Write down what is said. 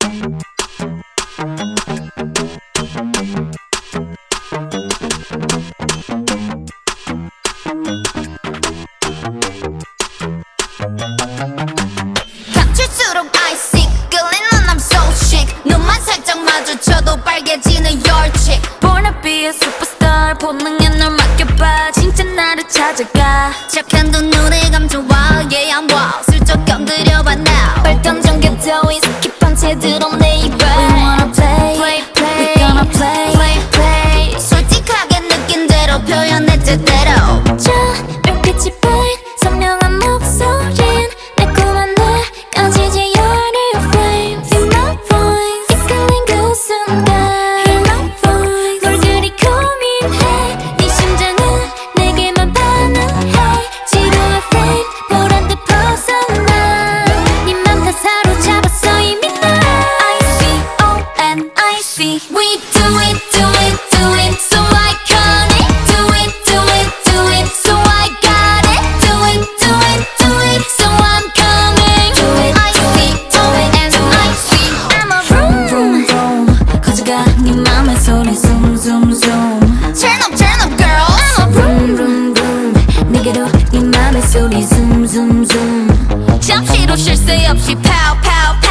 감출수록 아이싱 끌리는 I'm so chic 눈만 살짝 마주쳐도 빨개지는 your chick Born to be a superstar 본능에 널 맡겨봐 진짜 나를 찾아가 착한 두 눈에 감춰와 Yeah I'm wild 슬쩍 곁들여봐 now 발등전 곁터인 스킵한 채 드러내 입을 We wanna play, play, play We gonna play, play, play 솔직하게 느낀 대로 표현해 제대로 저 별빛이 보인 선명한 목소린 달콤한 날까지 You're the flame Feel my voice 이끌린 그 순간 Hear my voice 뭘 그리 고민해 네 심장은 내게만 반응해 지루한 flame 보란 듯 벗어나 네 맘 다 사로잡았어 이미 날 I see O-N-I-C We do it, do it, do it so iconic Do it, do it, do it so I got it Do it, do it, do it so I'm coming Do it, I see O-N-I-C I'm a vroom, vroom, vroom 커져가 네 맘의 소리 zoom, zoom, zoom Turn up girl I'm a vroom, vroom, vroom 내게로 네 맘의 소리 zoom, zoom, zoom 잠시도 쉴 새 없이 pow, pow, pow